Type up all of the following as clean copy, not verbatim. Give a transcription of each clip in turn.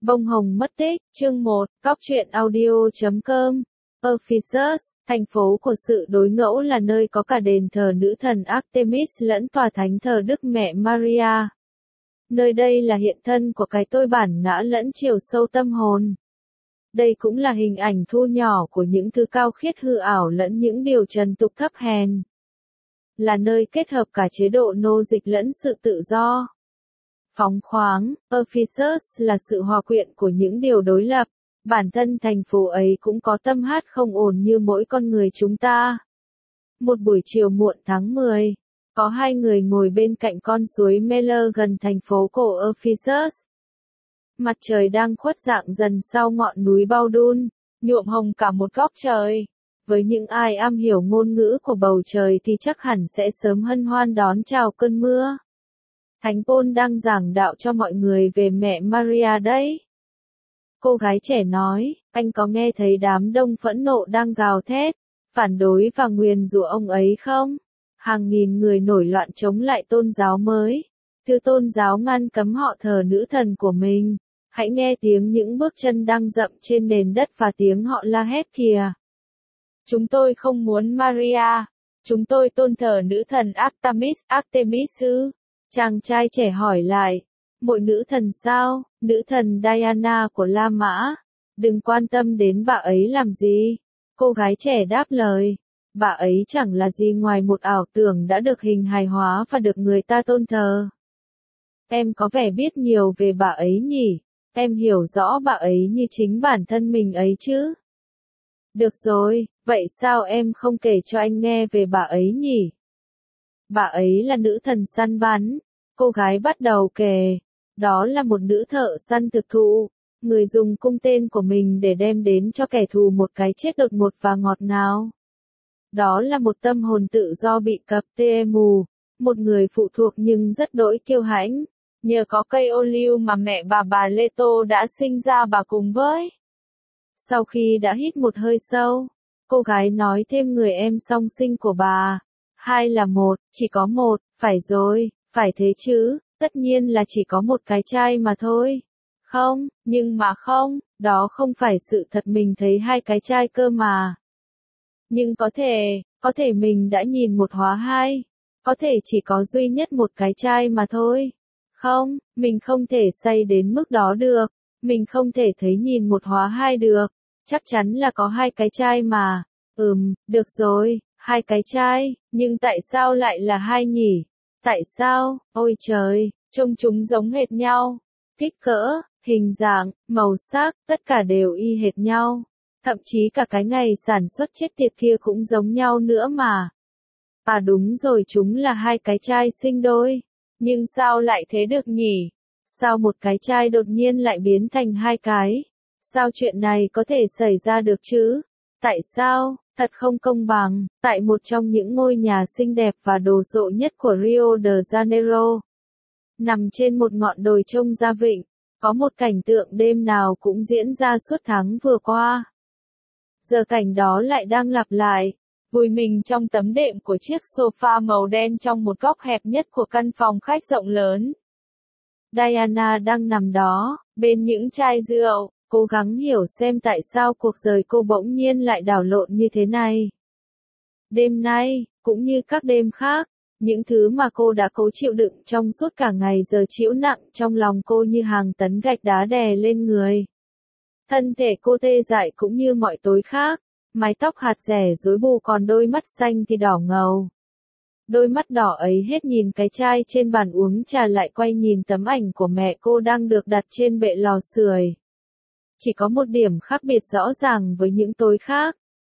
Bông hồng mất tích, chương 1, Cóc truyện audio.com. Ephesus, thành phố của sự đối ngẫu là nơi có cả đền thờ nữ thần Artemis lẫn tòa thánh thờ Đức Mẹ Maria. Nơi đây là hiện thân của cái tôi bản ngã lẫn chiều sâu tâm hồn. Đây cũng là hình ảnh thu nhỏ của những thứ cao khiết hư ảo lẫn những điều trần tục thấp hèn. Là nơi kết hợp cả chế độ nô dịch lẫn sự tự do. Phóng khoáng, Ephesus là sự hòa quyện của những điều đối lập. Bản thân thành phố ấy cũng có tâm hát không ổn như mỗi con người chúng ta. Một buổi chiều muộn tháng 10, có hai người ngồi bên cạnh con suối Meller gần thành phố cổ Ephesus. Mặt trời đang khuất dạng dần sau ngọn núi Baudun, nhuộm hồng cả một góc trời. Với những ai am hiểu ngôn ngữ của bầu trời thì chắc hẳn sẽ sớm hân hoan đón chào cơn mưa. Thánh Paul đang giảng đạo cho mọi người về mẹ Maria đấy. Cô gái trẻ nói, anh có nghe thấy đám đông phẫn nộ đang gào thét, phản đối và nguyền rủa ông ấy không? Hàng nghìn người nổi loạn chống lại tôn giáo mới. Thứ tôn giáo ngăn cấm họ thờ nữ thần của mình. Hãy nghe tiếng những bước chân đang dậm trên nền đất và tiếng họ la hét kìa. Chúng tôi không muốn Maria. Chúng tôi tôn thờ nữ thần Artemis ư? Chàng trai trẻ hỏi lại. Mỗi nữ thần sao? Nữ thần Diana của La Mã. Đừng quan tâm đến bà ấy làm gì. Cô gái trẻ đáp lời. Bà ấy chẳng là gì ngoài một ảo tưởng đã được hình hài hóa và được người ta tôn thờ. Em có vẻ biết nhiều về bà ấy nhỉ? Em hiểu rõ bà ấy như chính bản thân mình ấy chứ? Được rồi, vậy sao em không kể cho anh nghe về bà ấy nhỉ? Bà ấy là nữ thần săn bắn. Cô gái bắt đầu kể. Đó là một nữ thợ săn thực thụ. Người dùng cung tên của mình để đem đến cho kẻ thù một cái chết đột ngột và ngọt ngào. Đó là một tâm hồn tự do bị cập tê mù. Một người phụ thuộc nhưng rất đỗi kiêu hãnh. Nhờ có cây ô liu mà mẹ bà Leto đã sinh ra bà cùng với. Sau khi đã hít một hơi sâu, cô gái nói thêm người em song sinh của bà. Hai là một, chỉ có một, phải rồi, phải thế chứ, tất nhiên là chỉ có một cái trai mà thôi. Không, nhưng mà không, đó không phải sự thật, mình thấy hai cái trai cơ mà. Nhưng có thể mình đã nhìn một hóa hai. Có thể chỉ có duy nhất một cái trai mà thôi. Không, mình không thể say đến mức đó được. Mình không thể thấy nhìn một hóa hai được. Chắc chắn là có hai cái trai mà. Được rồi, hai cái trai, nhưng tại sao lại là hai nhỉ? Tại sao? Ôi trời, trông chúng giống hệt nhau. Kích cỡ, hình dạng, màu sắc, tất cả đều y hệt nhau. Thậm chí cả cái ngày sản xuất chết tiệt kia cũng giống nhau nữa mà. À đúng rồi, chúng là hai cái trai sinh đôi. Nhưng sao lại thế được nhỉ? Sao một cái trai đột nhiên lại biến thành hai cái? Sao chuyện này có thể xảy ra được chứ? Tại sao? Thật không công bằng. Tại một trong những ngôi nhà xinh đẹp và đồ sộ nhất của Rio de Janeiro. Nằm trên một ngọn đồi trông ra vịnh, có một cảnh tượng đêm nào cũng diễn ra suốt tháng vừa qua. Giờ cảnh đó lại đang lặp lại. Vùi mình trong tấm đệm của chiếc sofa màu đen trong một góc hẹp nhất của căn phòng khách rộng lớn. Diana đang nằm đó, bên những chai rượu, cố gắng hiểu xem tại sao cuộc đời cô bỗng nhiên lại đảo lộn như thế này. Đêm nay, cũng như các đêm khác, những thứ mà cô đã cố chịu đựng trong suốt cả ngày giờ chịu nặng trong lòng cô như hàng tấn gạch đá đè lên người. Thân thể cô tê dại cũng như mọi tối khác. Mái tóc hạt rẻ rối bù, còn đôi mắt xanh thì đỏ ngầu. Đôi mắt đỏ ấy hết nhìn cái chai trên bàn uống trà lại quay nhìn tấm ảnh của mẹ cô đang được đặt trên bệ lò sưởi. Chỉ có một điểm khác biệt rõ ràng với những tối khác.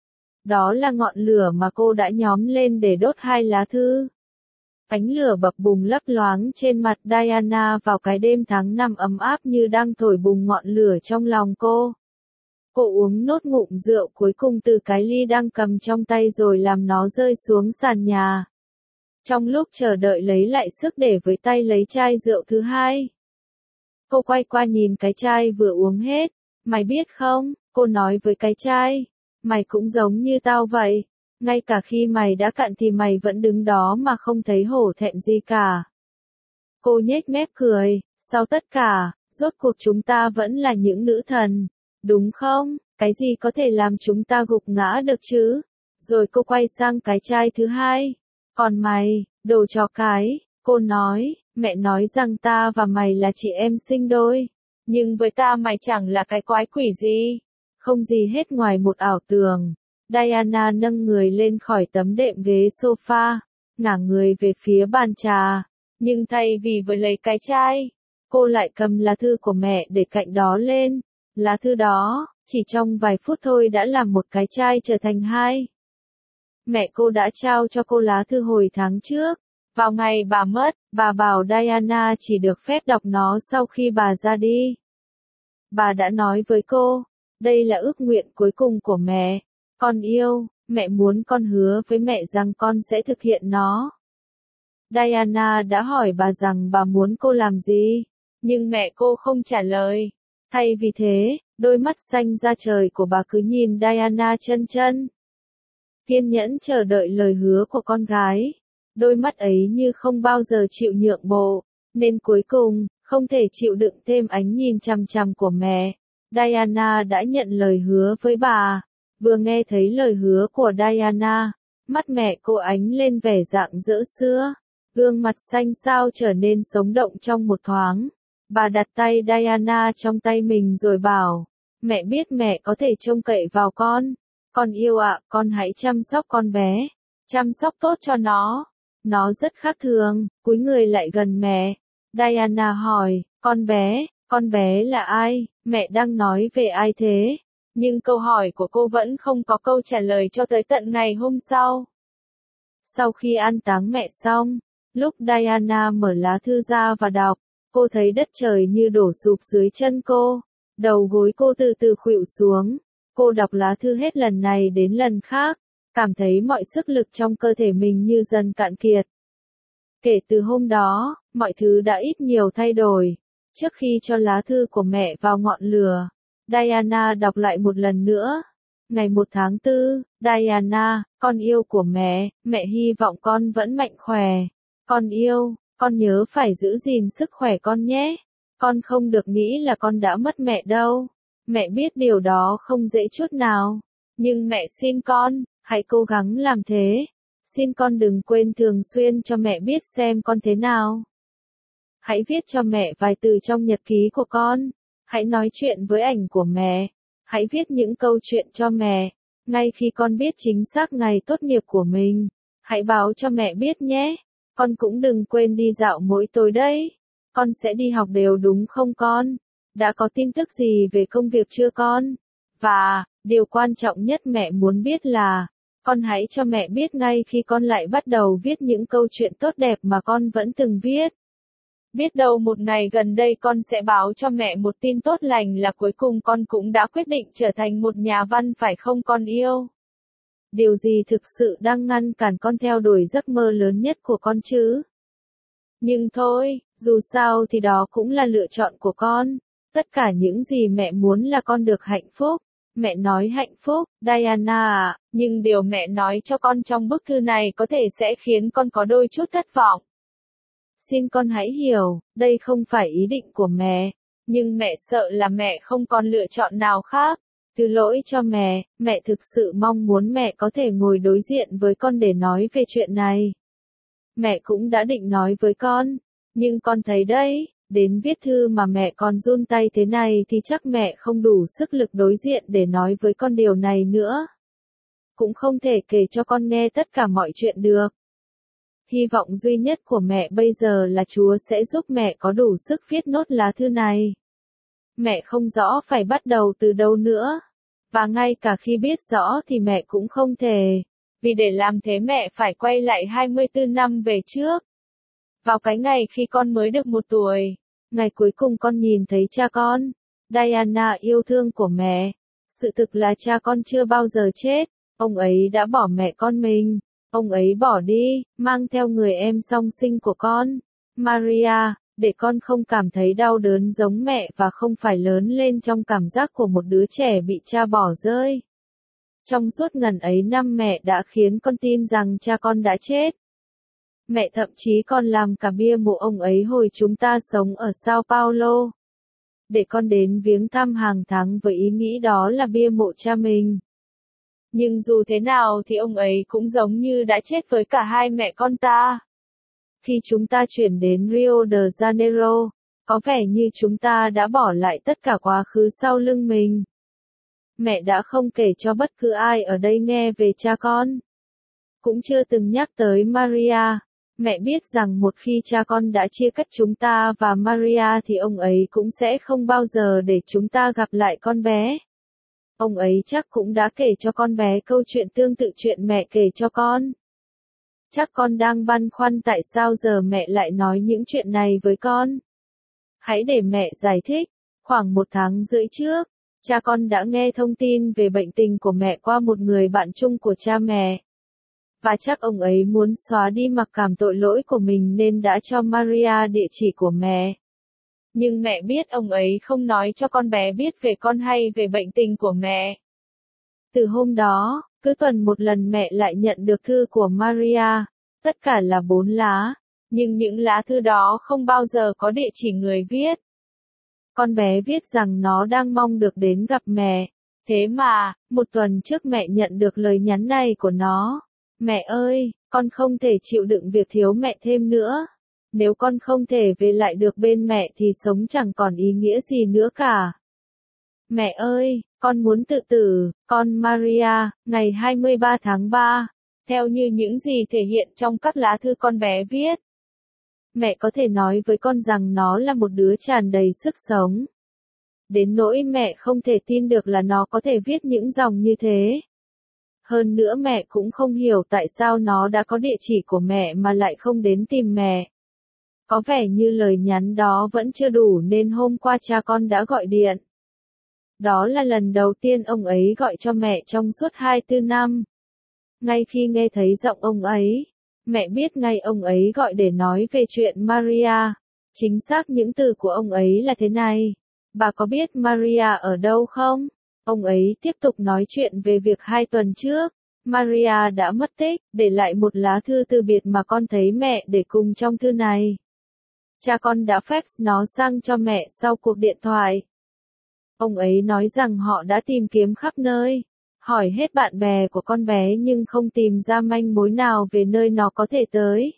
Đó là ngọn lửa mà cô đã nhóm lên để đốt hai lá thư. Ánh lửa bập bùng lấp loáng trên mặt Diana vào cái đêm tháng 5 ấm áp như đang thổi bùng ngọn lửa trong lòng cô. Cô uống nốt ngụm rượu cuối cùng từ cái ly đang cầm trong tay rồi làm nó rơi xuống sàn nhà. Trong lúc chờ đợi lấy lại sức để với tay lấy chai rượu thứ hai. Cô quay qua nhìn cái chai vừa uống hết. Mày biết không, cô nói với cái chai. Mày cũng giống như tao vậy. Ngay cả khi mày đã cạn thì mày vẫn đứng đó mà không thấy hổ thẹn gì cả. Cô nhếch mép cười. Sau tất cả, Rốt cuộc chúng ta vẫn là những nữ thần, đúng không? Cái gì có thể làm chúng ta gục ngã được chứ? Rồi cô quay sang cái trai thứ hai. Còn mày, đồ chó cái, cô nói, mẹ nói rằng ta và mày là chị em sinh đôi. Nhưng với ta mày chẳng là cái quái quỷ gì. Không gì hết ngoài một ảo tưởng. Diana nâng người lên khỏi tấm đệm ghế sofa, ngả người về phía bàn trà. Nhưng thay vì với lấy cái chai, cô lại cầm lá thư của mẹ để cạnh đó lên. Lá thư đó, chỉ trong vài phút thôi đã làm một cái chai trở thành hai. Mẹ cô đã trao cho cô lá thư hồi tháng trước. Vào ngày bà mất, bà bảo Diana chỉ được phép đọc nó sau khi bà ra đi. Bà đã nói với cô, đây là ước nguyện cuối cùng của mẹ. Con yêu, mẹ muốn con hứa với mẹ rằng con sẽ thực hiện nó. Diana đã hỏi bà rằng bà muốn cô làm gì, nhưng mẹ cô không trả lời. Thay vì thế, đôi mắt xanh da trời của bà cứ nhìn Diana chân chân. Kiên nhẫn chờ đợi lời hứa của con gái. Đôi mắt ấy như không bao giờ chịu nhượng bộ, nên cuối cùng, không thể chịu đựng thêm ánh nhìn chằm chằm của mẹ. Diana đã nhận lời hứa với bà. Vừa nghe thấy lời hứa của Diana, mắt mẹ cô ánh lên vẻ rạng rỡ xưa. Gương mặt xanh xao trở nên sống động trong một thoáng. Bà đặt tay Diana trong tay mình rồi bảo, mẹ biết mẹ có thể trông cậy vào con. Con yêu ạ, con hãy chăm sóc con bé. Chăm sóc tốt cho nó. Nó rất khác thường, cúi người lại gần mẹ. Diana hỏi, con bé là ai? Mẹ đang nói về ai thế? Nhưng câu hỏi của cô vẫn không có câu trả lời cho tới tận ngày hôm sau. Sau khi an táng mẹ xong, lúc Diana mở lá thư ra và đọc, cô thấy đất trời như đổ sụp dưới chân cô. Đầu gối cô từ từ khuỵu xuống. Cô đọc lá thư hết lần này đến lần khác, cảm thấy mọi sức lực trong cơ thể mình như dần cạn kiệt. Kể từ hôm đó, mọi thứ đã ít nhiều thay đổi. Trước khi cho lá thư của mẹ vào ngọn lửa, Diana đọc lại một lần nữa. Ngày 1 tháng 4, Diana, con yêu của mẹ hy vọng con vẫn mạnh khỏe. Con yêu, con nhớ phải giữ gìn sức khỏe con nhé. Con không được nghĩ là con đã mất mẹ đâu. Mẹ biết điều đó không dễ chút nào. Nhưng mẹ xin con, hãy cố gắng làm thế. Xin con đừng quên thường xuyên cho mẹ biết xem con thế nào. Hãy viết cho mẹ vài từ trong nhật ký của con. Hãy nói chuyện với ảnh của mẹ. Hãy viết những câu chuyện cho mẹ. Ngay khi con biết chính xác ngày tốt nghiệp của mình, hãy báo cho mẹ biết nhé. Con cũng đừng quên đi dạo mỗi tối đấy. Con sẽ đi học đều đúng không con? Đã có tin tức gì về công việc chưa con? Và, điều quan trọng nhất mẹ muốn biết là, con hãy cho mẹ biết ngay khi con lại bắt đầu viết những câu chuyện tốt đẹp mà con vẫn từng viết. Biết đâu một ngày gần đây con sẽ báo cho mẹ một tin tốt lành là cuối cùng con cũng đã quyết định trở thành một nhà văn phải không con yêu? Điều gì thực sự đang ngăn cản con theo đuổi giấc mơ lớn nhất của con chứ? Nhưng thôi, dù sao thì đó cũng là lựa chọn của con. Tất cả những gì mẹ muốn là con được hạnh phúc. Mẹ nói hạnh phúc, Diana à, nhưng điều mẹ nói cho con trong bức thư này có thể sẽ khiến con có đôi chút thất vọng. Xin con hãy hiểu, đây không phải ý định của mẹ, nhưng mẹ sợ là mẹ không còn lựa chọn nào khác. Thứ lỗi cho mẹ thực sự mong muốn mẹ có thể ngồi đối diện với con để nói về chuyện này. Mẹ cũng đã định nói với con, nhưng con thấy đấy, đến viết thư mà mẹ còn run tay thế này thì chắc mẹ không đủ sức lực đối diện để nói với con điều này nữa. Cũng không thể kể cho con nghe tất cả mọi chuyện được. Hy vọng duy nhất của mẹ bây giờ là Chúa sẽ giúp mẹ có đủ sức viết nốt lá thư này. Mẹ không rõ phải bắt đầu từ đâu nữa. Và ngay cả khi biết rõ thì mẹ cũng không thể. Vì để làm thế mẹ phải quay lại 24 năm về trước. Vào cái ngày khi con mới được 1 tuổi. Ngày cuối cùng con nhìn thấy cha con. Diana yêu thương của mẹ. Sự thực là cha con chưa bao giờ chết. Ông ấy đã bỏ mẹ con mình. Ông ấy bỏ đi, mang theo người em song sinh của con, Maria, để con không cảm thấy đau đớn giống mẹ và không phải lớn lên trong cảm giác của một đứa trẻ bị cha bỏ rơi. Trong suốt ngần ấy năm mẹ đã khiến con tin rằng cha con đã chết. Mẹ thậm chí còn làm cả bia mộ ông ấy hồi chúng ta sống ở Sao Paulo. để con đến viếng thăm hàng tháng với ý nghĩ đó là bia mộ cha mình. Nhưng dù thế nào thì ông ấy cũng giống như đã chết với cả hai mẹ con ta. Khi chúng ta chuyển đến Rio de Janeiro, có vẻ như chúng ta đã bỏ lại tất cả quá khứ sau lưng mình. Mẹ đã không kể cho bất cứ ai ở đây nghe về cha con. Cũng chưa từng nhắc tới Maria. Mẹ biết rằng một khi cha con đã chia cắt chúng ta và Maria thì ông ấy cũng sẽ không bao giờ để chúng ta gặp lại con bé. Ông ấy chắc cũng đã kể cho con bé câu chuyện tương tự chuyện mẹ kể cho con. Chắc con đang băn khoăn tại sao giờ mẹ lại nói những chuyện này với con. Hãy để mẹ giải thích. Khoảng 1 tháng rưỡi trước, cha con đã nghe thông tin về bệnh tình của mẹ qua một người bạn chung của cha mẹ. Và chắc ông ấy muốn xóa đi mặc cảm tội lỗi của mình nên đã cho Maria địa chỉ của mẹ. Nhưng mẹ biết ông ấy không nói cho con bé biết về con hay về bệnh tình của mẹ. Từ hôm đó, cứ tuần một lần mẹ lại nhận được thư của Maria. Tất cả là 4 lá. Nhưng những lá thư đó không bao giờ có địa chỉ người viết. Con bé viết rằng nó đang mong được đến gặp mẹ. Thế mà, 1 tuần trước mẹ nhận được lời nhắn này của nó. Mẹ ơi, con không thể chịu đựng việc thiếu mẹ thêm nữa. Nếu con không thể về lại được bên mẹ thì sống chẳng còn ý nghĩa gì nữa cả. Mẹ ơi, con muốn tự tử, con Maria, ngày 23 tháng 3, theo như những gì thể hiện trong các lá thư con bé viết. Mẹ có thể nói với con rằng nó là một đứa tràn đầy sức sống. Đến nỗi mẹ không thể tin được là nó có thể viết những dòng như thế. Hơn nữa mẹ cũng không hiểu tại sao nó đã có địa chỉ của mẹ mà lại không đến tìm mẹ. Có vẻ như lời nhắn đó vẫn chưa đủ nên hôm qua cha con đã gọi điện. Đó là lần đầu tiên ông ấy gọi cho mẹ trong suốt 24 năm. Ngay khi nghe thấy giọng ông ấy, mẹ biết ngay ông ấy gọi để nói về chuyện Maria. Chính xác những từ của ông ấy là thế này. Bà có biết Maria ở đâu không? Ông ấy tiếp tục nói chuyện về việc 2 tuần trước, Maria đã mất tích, để lại một lá thư từ biệt mà con thấy mẹ để cùng trong thư này. Cha con đã fax nó sang cho mẹ sau cuộc điện thoại. Ông ấy nói rằng họ đã tìm kiếm khắp nơi, hỏi hết bạn bè của con bé nhưng không tìm ra manh mối nào về nơi nó có thể tới.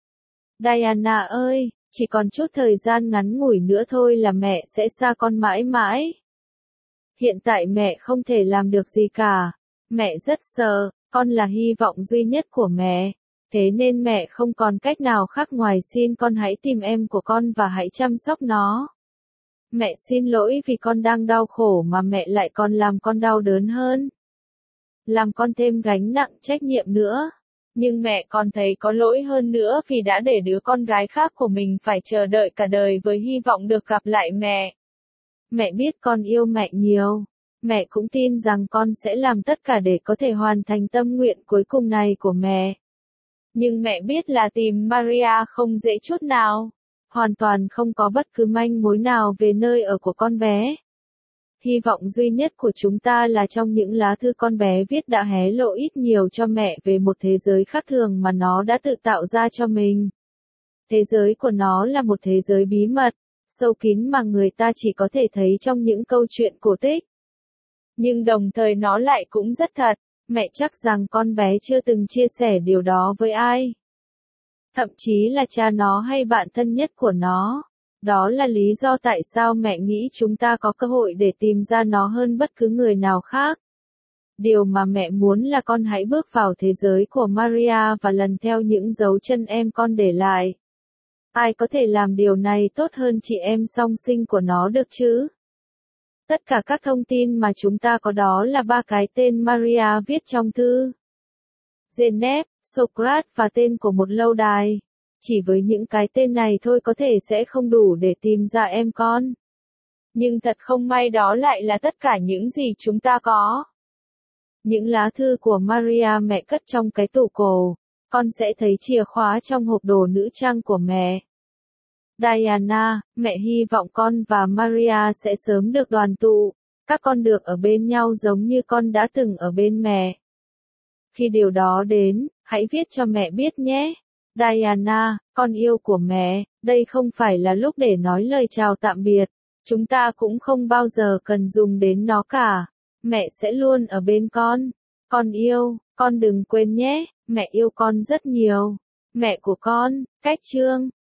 Diana ơi, chỉ còn chút thời gian ngắn ngủi nữa thôi là mẹ sẽ xa con mãi mãi. Hiện tại mẹ không thể làm được gì cả. Mẹ rất sợ, con là hy vọng duy nhất của mẹ. Thế nên mẹ không còn cách nào khác ngoài xin con hãy tìm em của con và hãy chăm sóc nó. Mẹ xin lỗi vì con đang đau khổ mà mẹ lại còn làm con đau đớn hơn. Làm con thêm gánh nặng trách nhiệm nữa. Nhưng mẹ còn thấy có lỗi hơn nữa vì đã để đứa con gái khác của mình phải chờ đợi cả đời với hy vọng được gặp lại mẹ. Mẹ biết con yêu mẹ nhiều. Mẹ cũng tin rằng con sẽ làm tất cả để có thể hoàn thành tâm nguyện cuối cùng này của mẹ. Nhưng mẹ biết là tìm Maria không dễ chút nào. Hoàn toàn không có bất cứ manh mối nào về nơi ở của con bé. Hy vọng duy nhất của chúng ta là trong những lá thư con bé viết đã hé lộ ít nhiều cho mẹ về một thế giới khác thường mà nó đã tự tạo ra cho mình. Thế giới của nó là một thế giới bí mật, sâu kín mà người ta chỉ có thể thấy trong những câu chuyện cổ tích. Nhưng đồng thời nó lại cũng rất thật, mẹ chắc rằng con bé chưa từng chia sẻ điều đó với ai. Thậm chí là cha nó hay bạn thân nhất của nó. Đó là lý do tại sao mẹ nghĩ chúng ta có cơ hội để tìm ra nó hơn bất cứ người nào khác. Điều mà mẹ muốn là con hãy bước vào thế giới của Maria và lần theo những dấu chân em con để lại. Ai có thể làm điều này tốt hơn chị em song sinh của nó được chứ? Tất cả các thông tin mà chúng ta có đó là 3 cái tên Maria viết trong thư. Genève, Socrates và tên của một lâu đài. Chỉ với những cái tên này thôi có thể sẽ không đủ để tìm ra em con. Nhưng thật không may đó lại là tất cả những gì chúng ta có. Những lá thư của Maria mẹ cất trong cái tủ cổ. Con sẽ thấy chìa khóa trong hộp đồ nữ trang của mẹ. Diana, mẹ hy vọng con và Maria sẽ sớm được đoàn tụ. Các con được ở bên nhau giống như con đã từng ở bên mẹ. Khi điều đó đến, hãy viết cho mẹ biết nhé. Diana, con yêu của mẹ, đây không phải là lúc để nói lời chào tạm biệt. Chúng ta cũng không bao giờ cần dùng đến nó cả. Mẹ sẽ luôn ở bên con. Con yêu, con đừng quên nhé, mẹ yêu con rất nhiều. Mẹ của con, cách chương